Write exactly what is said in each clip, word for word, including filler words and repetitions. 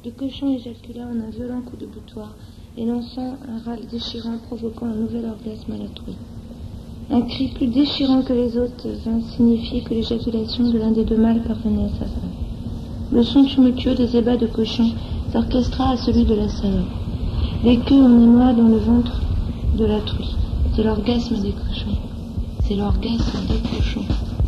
Le cochon éjacula en un violent coup de boutoir et lançant un râle déchirant provoquant un nouvel orgasme à la trouille. Un cri plus déchirant que les autres vint signifier que l'éjaculation de l'un des deux mâles parvenait à sa fin. Le son tumultueux des ébats de cochon s'orchestra à celui de la salope. Les queues en émoi dans le ventre de la truie. C'est l'orgasme des cochons. C'est l'orgasme des cochons.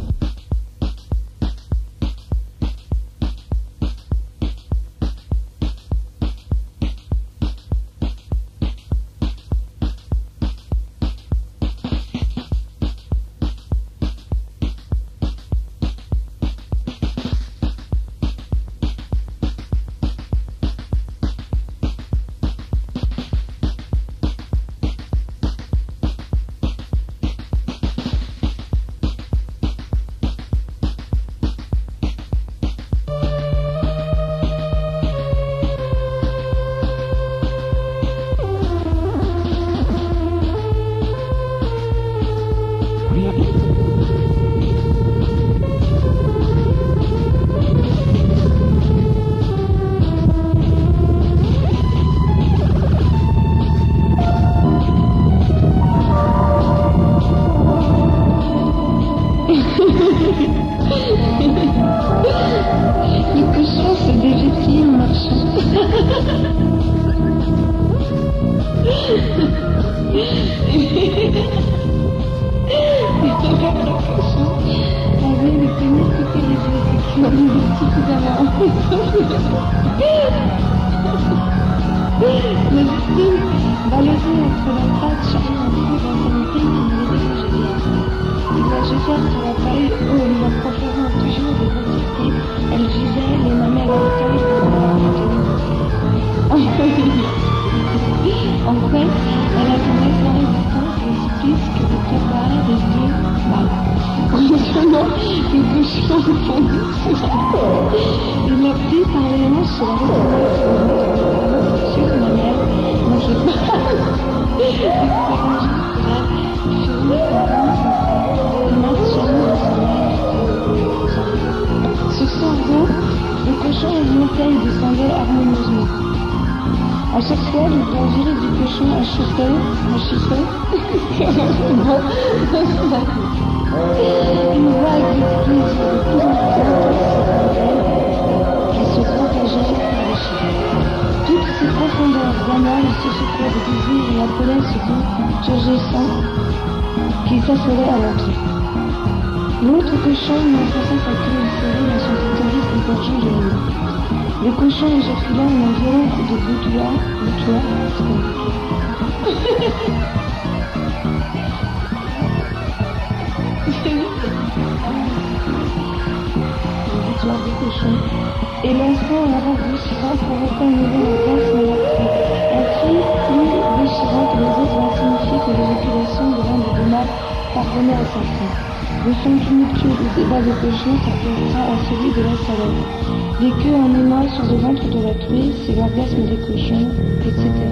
Et lançant un râle déchirant provoquant une nouvelle orgasme à la trouille. Un cri plus déchirant que les autres va signifier que l'éjaculation de l'un des deux mâles parvenait à sa fin. Le son tumultueux des ébats de cochon s'orchestra à celui de la salope. Les queues en émoi sur le ventre de la truie, c'est l'orgasme des cochons, et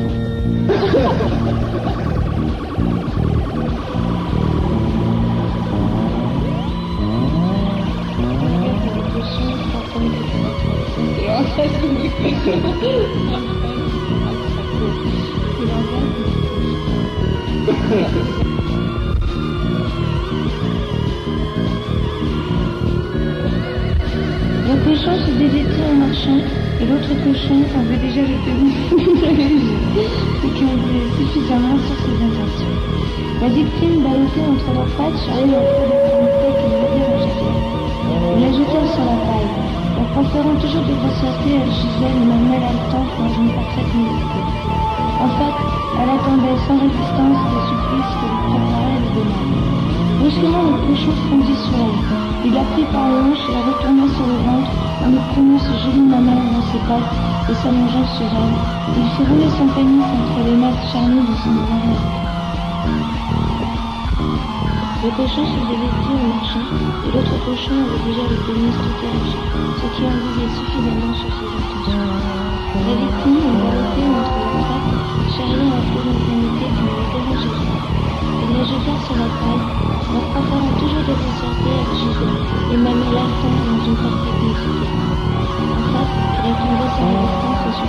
cetera. Le cochon se dévêtit en marchant et l'autre cochon avait déjà jeté ce qui en disait suffisamment sur ses intentions. La victime, ballottée entre leurs pattes, charriait un peu d'extrémité qui ne veut dire à Gisèle. Ils la jetèrent sur la paille. En proférant toujours de grossièreté, elle gisait les manuels haletants dans une parfaite nudité. En fait, elle attendait sans résistance des supplices que lui préparaient les démons. Brusquement, le cochon fondit sur elle. Il la prit par le hanche et la retourna sur le ventre en lui prenant ce joli mamelle dans ses pattes et s'allongeant sur elle. Il fit rouler son pénis entre les masses charnues de son oreille. Le cochon se dévêtit en marchant et l'autre cochon avait déjà le pénis tout érigé, ce qui en disait suffisamment sur ses intentions. La victime, ballottée entre leurs pattes, charriait un flot d'intimité qui ne le dérangeait pas. Il la jeta sur la paille, en préférant toujours de concerter avec Gisèle, les mamelles haletants dans une parfaite nudité. En fait, elle attendait sa résistance et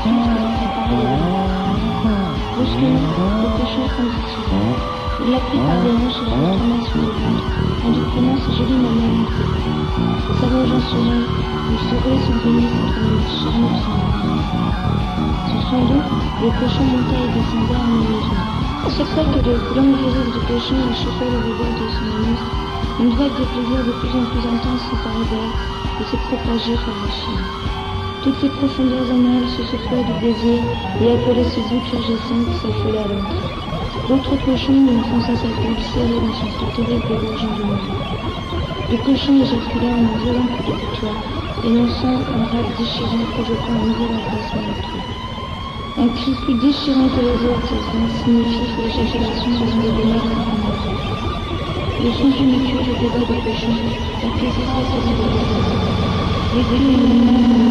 transition. Il l'a pris par les hanches et l'a retourné sur le ventre, en lui prenant ses jolies mamelles. Sa vengeance soudaine, il secouait son pénis contre le charme de son ventre. Sur son dos, le cochon montait et descendait harmonieusement. À chaque fois que le blanc viril du cochon échauffait le rebord de son anus, une vague de plaisir de plus en plus intense s'emparait d'elle et se propageait par la chair. Toutes les profondeurs anales se secouaient du désir et appelaient ses voûtes turgescentes qui s'affolaient à l'entrée. L'autre cochon lui enfonça sa gueule serrée dans son plus terrible égorgement de mourir. Le cochon éjacula un violent coup de couteau, énonçant un rap déchirant provoquant un nouvel emplacement de tout. Un cri plus déchirant que les autres, signifie que l'éjaculation devait démarrer à un moment. Le son funicule et des bas de cochon, la plaisir à ses idées. Les deux